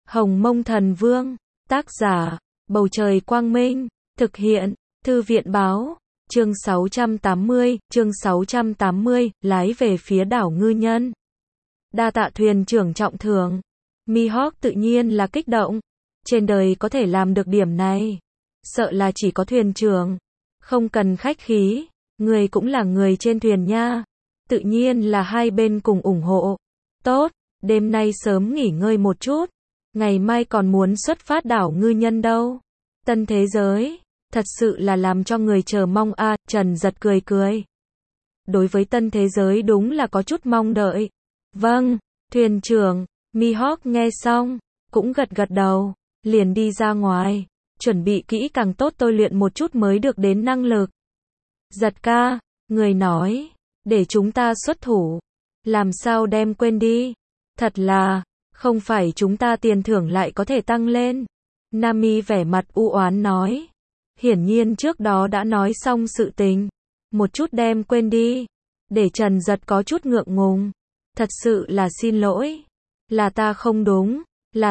Hồng Mông Thần Vương, tác giả, Bầu Trời Quang Minh, thực hiện, Thư viện Báo, chương 680, lái về phía đảo Ngư Nhân. Đa tạ thuyền trưởng trọng thưởng. Mihawk tự nhiên là kích động. Trên đời có thể làm được điểm này. Sợ là chỉ có thuyền trưởng. Không cần khách khí. Người cũng là người trên thuyền nha. Tự nhiên là hai bên cùng ủng hộ. Tốt, đêm nay sớm nghỉ ngơi một chút. Ngày mai còn muốn xuất phát đảo Ngư Nhân đâu. Tân thế giới. Thật sự là làm cho người chờ mong a. Trần Giật cười cười. Đối với tân thế giới đúng là có chút mong đợi. Vâng, thuyền trưởng. Mihawk nghe xong, cũng gật gật đầu, liền đi ra ngoài, chuẩn bị kỹ càng tốt tôi luyện một chút mới được đến năng lực. Giật ca, người nói, để chúng ta xuất thủ, làm sao đem quên đi, thật là, không phải chúng ta tiền thưởng lại có thể tăng lên. Nami vẻ mặt u oán nói, hiển nhiên trước đó đã nói xong sự tình, một chút đem quên đi, để Trần Giật có chút ngượng ngùng, thật sự là xin lỗi. Là ta không đúng,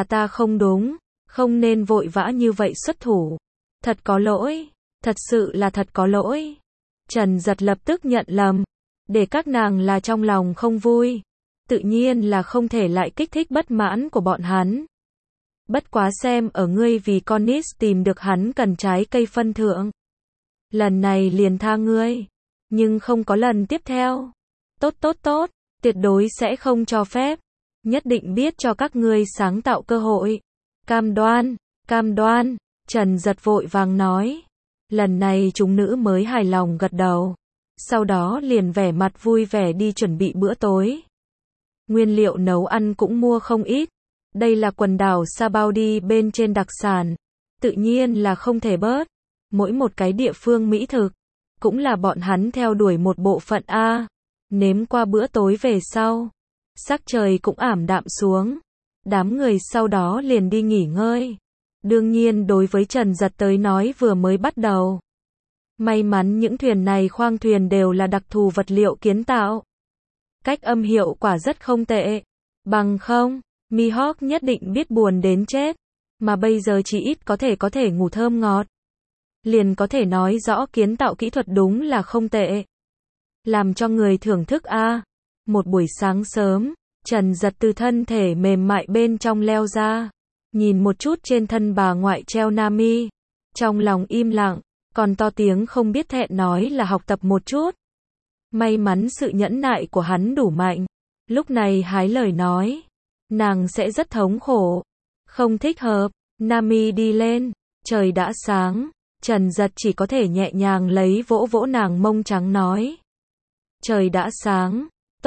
không nên vội vã như vậy xuất thủ. Thật có lỗi, thật sự là thật có lỗi. Trần Giật lập tức nhận lầm, để các nàng là trong lòng không vui. Tự nhiên là không thể lại kích thích bất mãn của bọn hắn. Bất quá xem ở ngươi vì Connis tìm được hắn cần trái cây phân thượng. Lần này liền tha ngươi, nhưng không có lần tiếp theo. Tốt, tuyệt đối sẽ không cho phép. Nhất định biết cho các ngươi sáng tạo cơ hội. Cam đoan, Trần Giật vội vàng nói. Lần này chúng nữ mới hài lòng gật đầu. Sau đó liền vẻ mặt vui vẻ đi chuẩn bị bữa tối. Nguyên liệu nấu ăn cũng mua không ít. Đây là quần đảo Sabaudi bên trên đặc sản. Tự nhiên là không thể bớt. Mỗi một cái địa phương mỹ thực, cũng là bọn hắn theo đuổi một bộ phận A. Nếm qua bữa tối về sau. Sắc trời cũng ảm đạm xuống. Đám người sau đó liền đi nghỉ ngơi. Đương nhiên đối với Trần Giật tới nói vừa mới bắt đầu. May mắn những thuyền này khoang thuyền đều là đặc thù vật liệu kiến tạo. Cách âm hiệu quả rất không tệ. Bằng không, Mihawk nhất định biết buồn đến chết. Mà bây giờ chỉ ít có thể ngủ thơm ngọt. Liền có thể nói rõ kiến tạo kỹ thuật đúng là không tệ. Làm cho người thưởng thức a. Một buổi sáng sớm, Trần Giật từ thân thể mềm mại bên trong leo ra, nhìn một chút trên thân bà ngoại treo Nami, trong lòng im lặng, còn to tiếng không biết thẹn nói là học tập một chút. May mắn sự nhẫn nại của hắn đủ mạnh, lúc này hái lời nói, nàng sẽ rất thống khổ, không thích hợp. Nami đi lên, trời đã sáng, Trần Giật chỉ có thể nhẹ nhàng lấy vỗ vỗ nàng mông trắng nói. Trời đã sáng.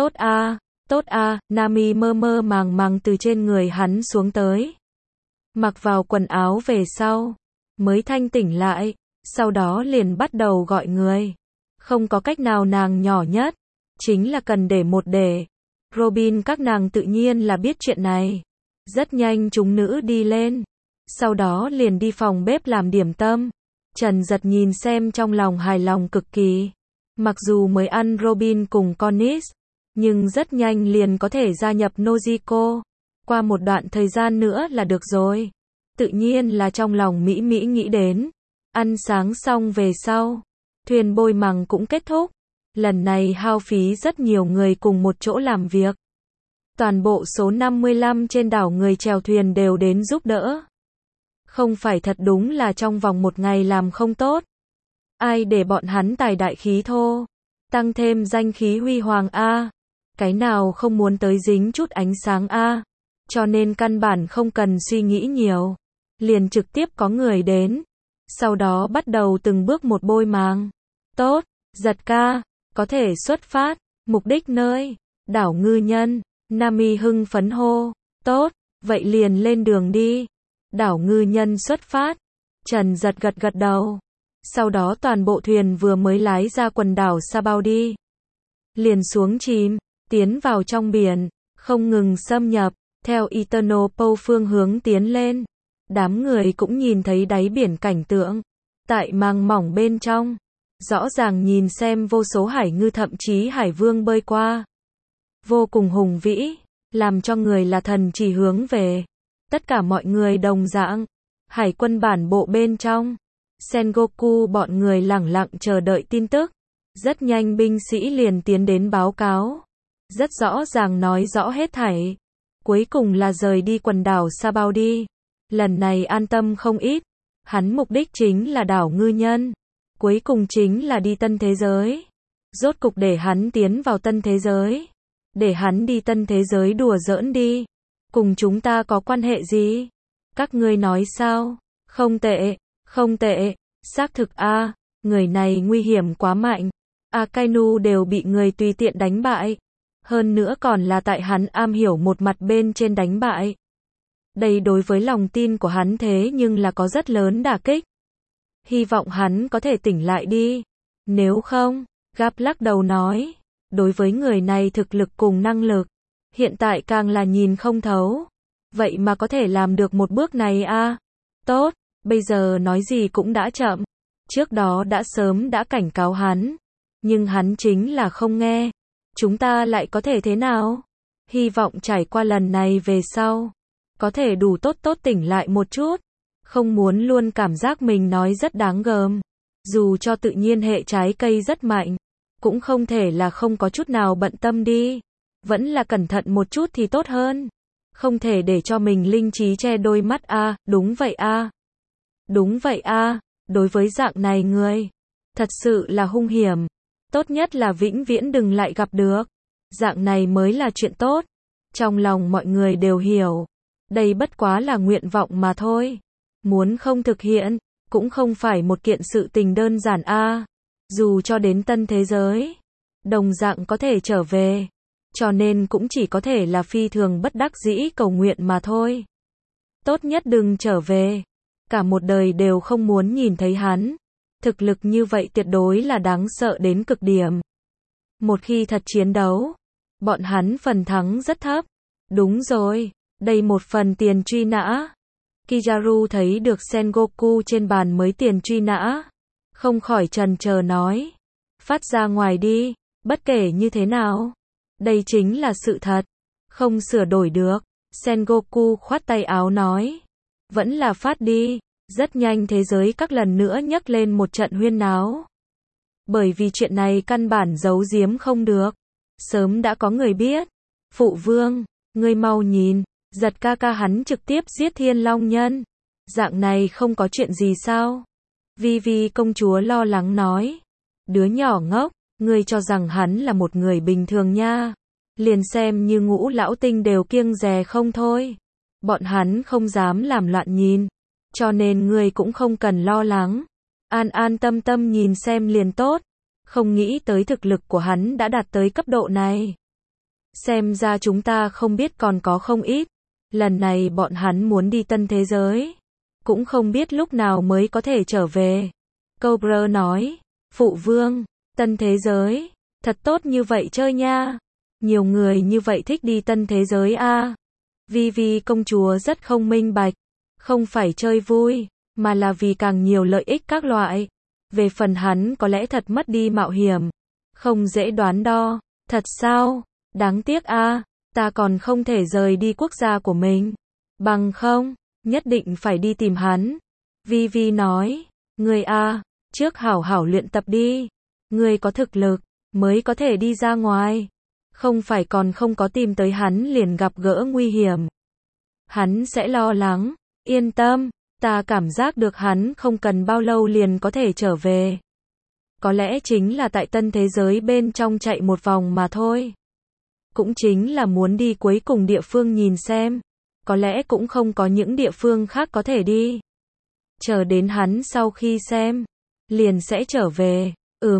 Tốt a, Nami mơ mơ màng từ trên người hắn xuống tới. Mặc vào quần áo về sau, mới thanh tỉnh lại, sau đó liền bắt đầu gọi người. Không có cách nào nàng nhỏ nhất, chính là cần để một để. Robin các nàng tự nhiên là biết chuyện này. Rất nhanh chúng nữ đi lên, sau đó liền đi phòng bếp làm điểm tâm. Trần Giật nhìn xem trong lòng hài lòng cực kỳ. Mặc dù mới ăn Robin cùng Connis, nhưng rất nhanh liền có thể gia nhập Nojiko. Qua một đoạn thời gian nữa là được rồi. Tự nhiên là trong lòng Mỹ nghĩ đến. Ăn sáng xong về sau, thuyền bôi mằng cũng kết thúc. Lần này hao phí rất nhiều người cùng một chỗ làm việc. Toàn bộ số 55 trên đảo người chèo thuyền đều đến giúp đỡ. Không phải thật đúng là trong vòng một ngày làm không tốt. Ai để bọn hắn tài đại khí thô, tăng thêm danh khí huy hoàng a. Cái nào không muốn tới dính chút ánh sáng a. Cho nên căn bản không cần suy nghĩ nhiều, liền trực tiếp có người đến. Sau đó bắt đầu từng bước một bôi màng. Tốt, Giật ca, có thể xuất phát. Mục đích nơi đảo Ngư Nhân. Nami hưng phấn hô. Tốt, vậy liền lên đường đi. Đảo Ngư Nhân xuất phát. Trần Giật gật đầu. Sau đó toàn bộ thuyền vừa mới lái ra quần đảo Sabaudi, liền xuống chìm, tiến vào trong biển, không ngừng xâm nhập, theo Eternal Pole phương hướng tiến lên. Đám người cũng nhìn thấy đáy biển cảnh tượng, tại màng mỏng bên trong, rõ ràng nhìn xem vô số hải ngư thậm chí hải vương bơi qua. Vô cùng hùng vĩ, làm cho người là thần chỉ hướng về. Tất cả mọi người đồng dạng. Hải quân bản bộ bên trong. Sengoku bọn người lẳng lặng chờ đợi tin tức. Rất nhanh binh sĩ liền tiến đến báo cáo. Rất rõ ràng nói rõ hết thảy. Cuối cùng là rời đi quần đảo Sabaody. Lần này an tâm không ít. Hắn mục đích chính là đảo ngư nhân. Cuối cùng chính là đi tân thế giới. Rốt cục để hắn tiến vào tân thế giới. Để hắn đi tân thế giới đùa giỡn đi. Cùng chúng ta có quan hệ gì? Các ngươi nói sao? Không tệ, không tệ. Xác thực a, người này nguy hiểm quá mạnh. Akainu đều bị người tùy tiện đánh bại. Hơn nữa còn là tại hắn am hiểu một mặt bên trên đánh bại. Đây đối với lòng tin của hắn thế nhưng là có rất lớn đả kích. Hy vọng hắn có thể tỉnh lại đi. Nếu không, Gap lắc đầu nói. Đối với người này thực lực cùng năng lực. Hiện tại càng là nhìn không thấu. Vậy mà có thể làm được một bước này a. Tốt, bây giờ nói gì cũng đã chậm. Trước đó đã sớm đã cảnh cáo hắn. Nhưng hắn chính là không nghe. Chúng ta lại có thể thế nào? Hy vọng trải qua lần này về sau. Có thể đủ tốt tỉnh lại một chút. Không muốn luôn cảm giác mình nói rất đáng gờm. Dù cho tự nhiên hệ trái cây rất mạnh. Cũng không thể là không có chút nào bận tâm đi. Vẫn là cẩn thận một chút thì tốt hơn. Không thể để cho mình linh trí che đôi mắt a. Đúng vậy a. Đúng vậy a. Đối với dạng này người. Thật sự là hung hiểm. Tốt nhất là vĩnh viễn đừng lại gặp được. Dạng này mới là chuyện tốt. Trong lòng mọi người đều hiểu. Đây bất quá là nguyện vọng mà thôi. Muốn không thực hiện, cũng không phải một kiện sự tình đơn giản a. Dù cho đến tân thế giới, đồng dạng có thể trở về. Cho nên cũng chỉ có thể là phi thường bất đắc dĩ cầu nguyện mà thôi. Tốt nhất đừng trở về. Cả một đời đều không muốn nhìn thấy hắn. Thực lực như vậy tuyệt đối là đáng sợ đến cực điểm. Một khi thật chiến đấu, bọn hắn phần thắng rất thấp. Đúng rồi, đây một phần tiền truy nã. Kizaru thấy được Sengoku trên bàn mới tiền truy nã. Không khỏi chần chờ nói. Phát ra ngoài đi, bất kể như thế nào. Đây chính là sự thật. Không sửa đổi được. Sengoku khoát tay áo nói. Vẫn là phát đi. Rất nhanh thế giới các lần nữa nhấc lên một trận huyên náo. Bởi vì chuyện này căn bản giấu giếm không được. Sớm đã có người biết. Phụ vương, ngươi mau nhìn. Giật ca ca hắn trực tiếp giết Thiên Long Nhân. Dạng này không có chuyện gì sao? Vi công chúa lo lắng nói. Đứa nhỏ ngốc, ngươi cho rằng hắn là một người bình thường nha. Liền xem như Ngũ lão tinh đều kiêng dè không thôi. Bọn hắn không dám làm loạn nhìn. Cho nên ngươi cũng không cần lo lắng. An tâm nhìn xem liền tốt. Không nghĩ tới thực lực của hắn đã đạt tới cấp độ này. Xem ra chúng ta không biết còn có không ít. Lần này bọn hắn muốn đi tân thế giới. Cũng không biết lúc nào mới có thể trở về. Cobra nói. Phụ vương, tân thế giới. Thật tốt như vậy chơi nha. Nhiều người như vậy thích đi tân thế giới a. Vi công chúa rất không minh bạch. Không phải chơi vui, mà là vì càng nhiều lợi ích các loại. Về phần hắn có lẽ thật mất đi mạo hiểm. Không dễ đoán đo. Thật sao? Đáng tiếc a, ta còn không thể rời đi quốc gia của mình. Bằng không, nhất định phải đi tìm hắn. Vi nói, ngươi a, trước hảo hảo luyện tập đi. Ngươi có thực lực, mới có thể đi ra ngoài. Không phải còn không có tìm tới hắn liền gặp gỡ nguy hiểm. Hắn sẽ lo lắng. Yên tâm, ta cảm giác được hắn không cần bao lâu liền có thể trở về. Có lẽ chính là tại tân thế giới bên trong chạy một vòng mà thôi. Cũng chính là muốn đi cuối cùng địa phương nhìn xem. Có lẽ cũng không có những địa phương khác có thể đi. Chờ đến hắn sau khi xem, liền sẽ trở về.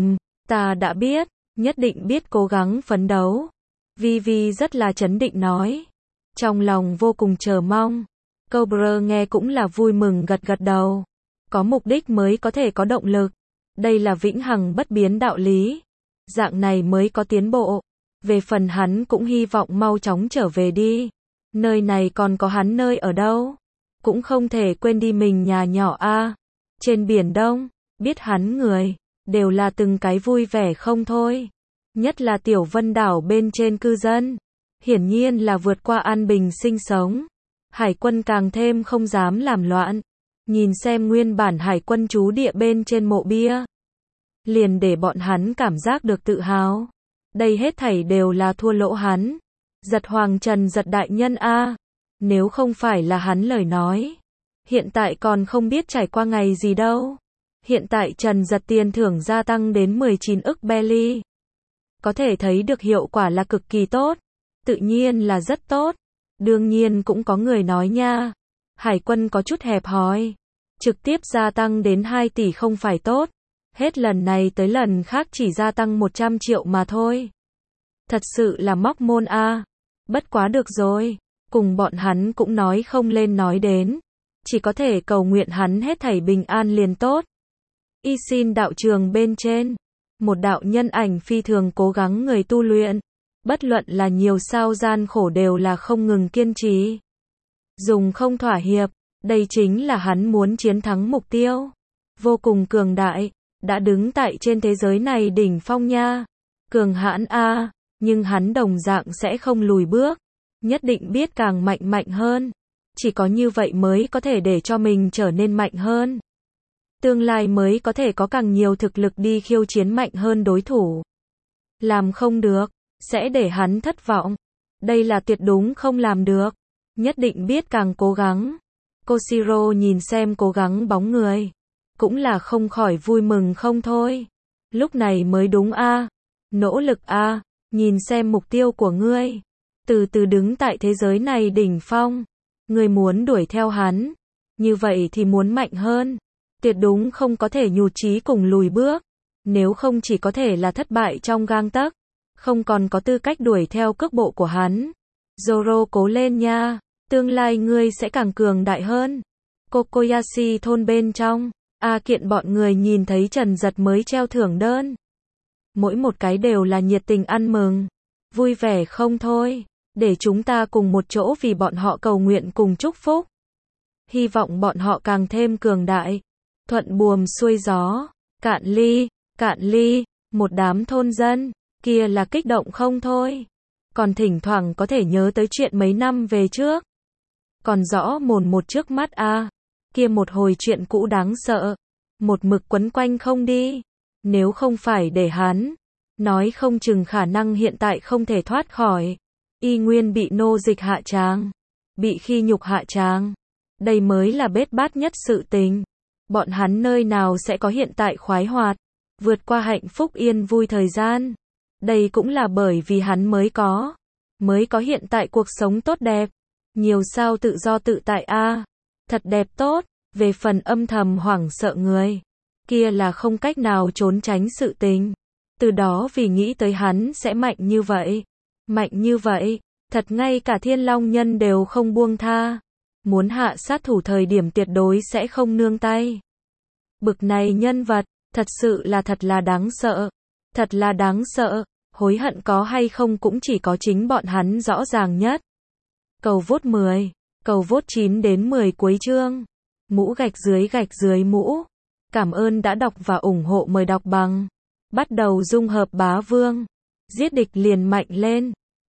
Ta đã biết, nhất định biết cố gắng phấn đấu. Vi rất là trấn định nói. Trong lòng vô cùng chờ mong. Cobra nghe cũng là vui mừng gật đầu. Có mục đích mới có thể có động lực. Đây là vĩnh hằng bất biến đạo lý. Dạng này mới có tiến bộ. Về phần hắn cũng hy vọng mau chóng trở về đi. Nơi này còn có hắn nơi ở đâu. Cũng không thể quên đi mình nhà nhỏ a. Trên biển Đông, biết hắn người, đều là từng cái vui vẻ không thôi. Nhất là Tiểu Vân đảo bên trên cư dân. Hiển nhiên là vượt qua an bình sinh sống. Hải quân càng thêm không dám làm loạn. Nhìn xem nguyên bản hải quân trú địa bên trên mộ bia, liền để bọn hắn cảm giác được tự hào. Đây hết thảy đều là thua lỗ hắn. Giật Hoàng Trần Giật đại nhân a, nếu không phải là hắn lời nói, hiện tại còn không biết trải qua ngày gì đâu. Hiện tại Trần Giật tiền thưởng gia tăng đến 19 ức belly. Có thể thấy được hiệu quả là cực kỳ tốt. Tự nhiên là rất tốt. Đương nhiên cũng có người nói nha, hải quân có chút hẹp hòi. Trực tiếp gia tăng đến 2 tỷ không phải tốt. Hết lần này tới lần khác chỉ gia tăng 100 triệu mà thôi. Thật sự là móc môn a. Bất quá được rồi. Cùng bọn hắn cũng nói không lên nói đến. Chỉ có thể cầu nguyện hắn hết thảy bình an liền tốt. Y xin đạo trường bên trên. Một đạo nhân ảnh phi thường cố gắng người tu luyện. Bất luận là nhiều sao gian khổ đều là không ngừng kiên trì. Dùng không thỏa hiệp. Đây chính là hắn muốn chiến thắng mục tiêu. Vô cùng cường đại. Đã đứng tại trên thế giới này đỉnh phong nha. Cường hãn a, nhưng hắn đồng dạng sẽ không lùi bước. Nhất định biết càng mạnh hơn. Chỉ có như vậy mới có thể để cho mình trở nên mạnh hơn. Tương lai mới có thể có càng nhiều thực lực đi khiêu chiến mạnh hơn đối thủ. Làm không được, sẽ để hắn thất vọng. Đây là tuyệt đúng không làm được. Nhất định biết càng cố gắng. Koshiro nhìn xem cố gắng bóng người. Cũng là không khỏi vui mừng không thôi. Lúc này mới đúng a. Nỗ lực a. Nhìn xem mục tiêu của ngươi. Từ từ đứng tại thế giới này đỉnh phong. Ngươi muốn đuổi theo hắn. Như vậy thì muốn mạnh hơn. Tuyệt đúng không có thể nhụt chí cùng lùi bước. Nếu không chỉ có thể là thất bại trong gang tấc. Không còn có tư cách đuổi theo cước bộ của hắn. Zoro cố lên nha. Tương lai ngươi sẽ càng cường đại hơn. Kokoyashi thôn bên trong. A Kiện bọn người nhìn thấy Trần Giật mới treo thưởng đơn. Mỗi một cái đều là nhiệt tình ăn mừng. Vui vẻ không thôi. Để chúng ta cùng một chỗ vì bọn họ cầu nguyện cùng chúc phúc. Hy vọng bọn họ càng thêm cường đại. Thuận buồm xuôi gió. Cạn ly. Một đám thôn dân. Kia là kích động không thôi. Còn thỉnh thoảng có thể nhớ tới chuyện mấy năm về trước. Còn rõ mồn một trước mắt a. Kia một hồi chuyện cũ đáng sợ. Một mực quấn quanh không đi. Nếu không phải để hắn. Nói không chừng khả năng hiện tại không thể thoát khỏi. Y nguyên bị nô dịch hạ tràng. Bị khi nhục hạ tràng. Đây mới là bết bát nhất sự tình. Bọn hắn nơi nào sẽ có hiện tại khoái hoạt. Vượt qua hạnh phúc yên vui thời gian. Đây cũng là bởi vì hắn mới có hiện tại cuộc sống tốt đẹp. Nhiều sao tự do tự tại a. Thật đẹp tốt. Về phần âm thầm hoảng sợ người. Kia là không cách nào trốn tránh sự tình. Từ đó vì nghĩ tới hắn sẽ mạnh như vậy. Mạnh như vậy. Thật ngay cả Thiên Long Nhân đều không buông tha. Muốn hạ sát thủ thời điểm tuyệt đối sẽ không nương tay. Bực này nhân vật. Thật sự là thật là đáng sợ. Thật là đáng sợ. Hối hận có hay không cũng chỉ có chính bọn hắn rõ ràng nhất. Cầu vote 10. Cầu vote 9 đến 10 cuối chương. Mũ gạch dưới mũ. Cảm ơn đã đọc và ủng hộ, mời đọc bằng. Bắt đầu dung hợp bá vương. Giết địch liền mạnh lên.